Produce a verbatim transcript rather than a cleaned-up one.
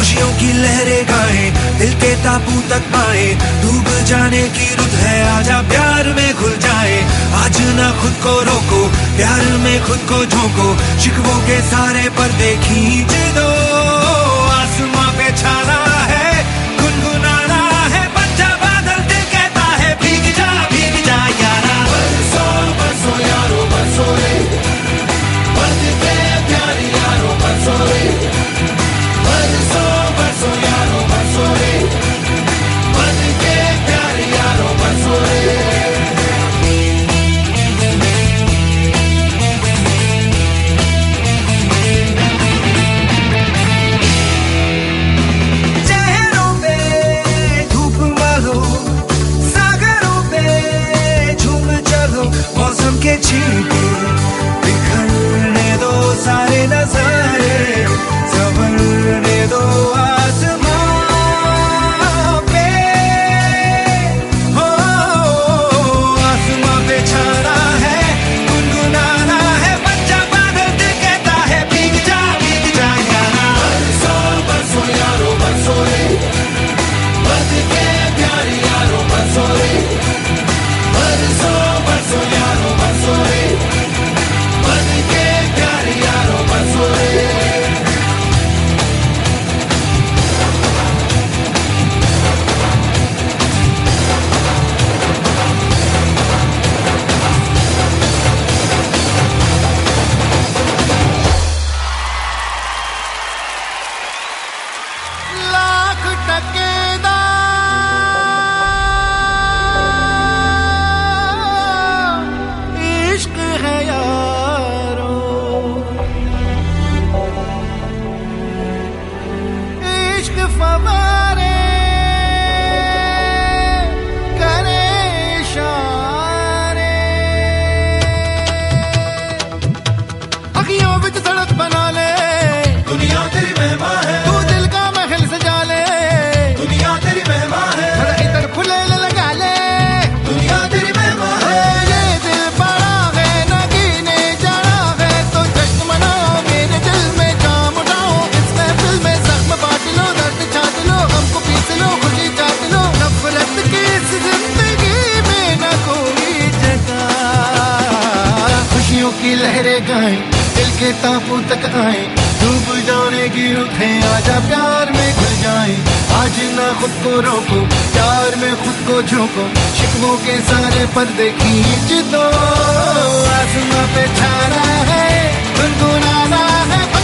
खुशियों की लहरें गाएं, दिल के ताबू तक पाए, डूब जाने की रुत है, आजा प्यार में घुल जाए। आज ना खुद को रोको, प्यार में खुद को झोंको, शिकवों के सारे पर्दे खींच दो। आसमां पे छाना है, गुनगुनाना है, बच्चा बादल दिल कहता है भीग जा भीग जा यारा। बरसों बरसों यारो बरसों रे, बरस के प्यार यारो बरसों रे। बरसों बरसों यारो बरसों रे, बरस के प्यार यारो बरसों रे। के छींटे बिखरने दो सारे नजारे, संवरने दो आसमां पे। हो आसमां पे छाना है, गुनगुनाना है, बच्चा बादल दिल कहता है भीग जा भीग जा यारा। बरसों बरसों यारो बरसों रे, बरस के प्यार यारो बरसों रे। बरसों बरसों यारो बरसों रे, बरस के प्यार यारो बरसों रे। लाख टके फवारे करे इशारे, अखियों विच सड़क बना ले, दुनिया तेरी मेहमा है। तू दिल का महल सजा ले, दुनिया तेरी मेहमा है। थोड़ा इधर फुले लगा ले, दुनिया तेरी मेहमा है। ये दिल बड़ा है नगीने जाना है, तो जश्न मनाओ मेरे दिल में जाम उठाओ। इस महफिल में जख्म बांट लो, दर्द छाट लो, हमको पीस लो, खुशी चाट लो। नफरत की इस जिंदगी में न कोई जगह, खुशियों की लहरें गाएं, दिल के ताबू तक आए, डूब जाने की रुत है, आजा प्यार में घुल जाए। आज ना खुद को रोको, प्यार में खुद को झोंको, शिकवों के सारे पर्दे खींच दो। आसमां पे छाना है, गुनगुनाना है।